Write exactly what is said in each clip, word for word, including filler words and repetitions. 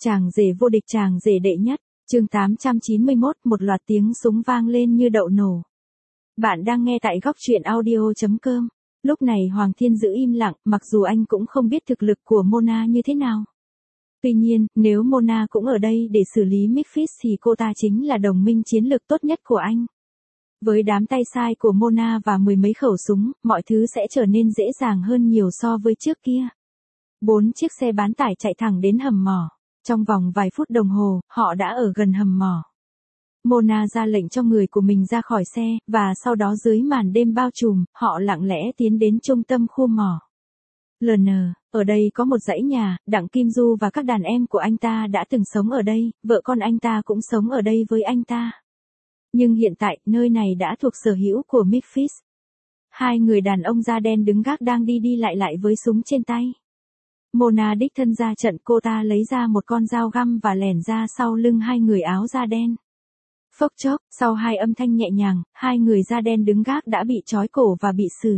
Chàng rể vô địch, chàng rể đệ nhất, chương tám trăm chín mươi mốt, một loạt tiếng súng vang lên như đậu nổ. Bạn đang nghe tại góc truyện audio chấm com. Lúc này Hoàng Thiên giữ im lặng, mặc dù anh cũng không biết thực lực của Mona như thế nào. Tuy nhiên, nếu Mona cũng ở đây để xử lý Memphis thì cô ta chính là đồng minh chiến lược tốt nhất của anh. Với đám tay sai của Mona và mười mấy khẩu súng, mọi thứ sẽ trở nên dễ dàng hơn nhiều so với trước kia. Bốn chiếc xe bán tải chạy thẳng đến hầm mỏ. Trong vòng vài phút đồng hồ, họ đã ở gần hầm mỏ. Mona ra lệnh cho người của mình ra khỏi xe, và sau đó dưới màn đêm bao trùm, họ lặng lẽ tiến đến trung tâm khu mỏ. lờ en, ở đây có một dãy nhà, Đặng Kim Du và các đàn em của anh ta đã từng sống ở đây, vợ con anh ta cũng sống ở đây với anh ta. Nhưng hiện tại, nơi này đã thuộc sở hữu của Memphis. Hai người đàn ông da đen đứng gác đang đi đi lại lại với súng trên tay. Mona đích thân ra trận, cô ta lấy ra một con dao găm và lẻn ra sau lưng hai người áo da đen. Phốc chốc, sau hai âm thanh nhẹ nhàng, hai người da đen đứng gác đã bị trói cổ và bị xử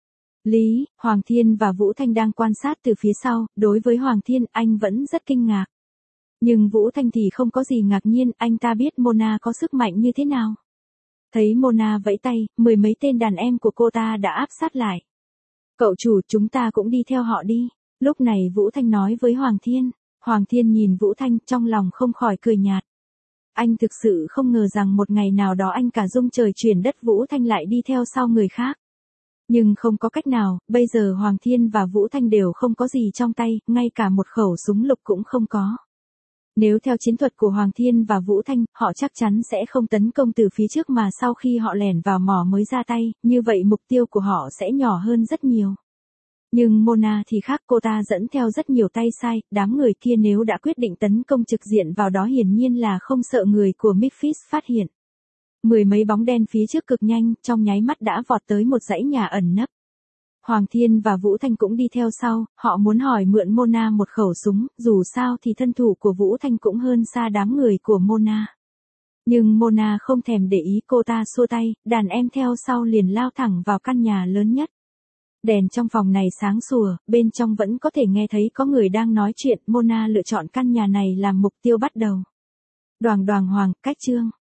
lý. Hoàng Thiên và Vũ Thanh đang quan sát từ phía sau, đối với Hoàng Thiên anh vẫn rất kinh ngạc. Nhưng Vũ Thanh thì không có gì ngạc nhiên, anh ta biết Mona có sức mạnh như thế nào. Thấy Mona vẫy tay, mười mấy tên đàn em của cô ta đã áp sát lại. Cậu chủ, chúng ta cũng đi theo họ đi. Lúc này Vũ Thanh nói với Hoàng Thiên. Hoàng Thiên nhìn Vũ Thanh, trong lòng không khỏi cười nhạt. Anh thực sự không ngờ rằng một ngày nào đó anh cả rung trời chuyển đất Vũ Thanh lại đi theo sau người khác. Nhưng không có cách nào, bây giờ Hoàng Thiên và Vũ Thanh đều không có gì trong tay, ngay cả một khẩu súng lục cũng không có. Nếu theo chiến thuật của Hoàng Thiên và Vũ Thanh, họ chắc chắn sẽ không tấn công từ phía trước mà sau khi họ lẻn vào mỏ mới ra tay, như vậy mục tiêu của họ sẽ nhỏ hơn rất nhiều. Nhưng Mona thì khác, cô ta dẫn theo rất nhiều tay sai, đám người kia nếu đã quyết định tấn công trực diện vào đó hiển nhiên là không sợ người của Memphis phát hiện. Mười mấy bóng đen phía trước cực nhanh, trong nháy mắt đã vọt tới một dãy nhà ẩn nấp. Hoàng Thiên và Vũ Thanh cũng đi theo sau, họ muốn hỏi mượn Mona một khẩu súng, dù sao thì thân thủ của Vũ Thanh cũng hơn xa đám người của Mona. Nhưng Mona không thèm để ý, cô ta xua tay, đàn em theo sau liền lao thẳng vào căn nhà lớn nhất. Đèn trong phòng này sáng sủa, bên trong vẫn có thể nghe thấy có người đang nói chuyện. Mona lựa chọn căn nhà này làm mục tiêu bắt đầu. Đoàng đoàng hoàng, cách chương.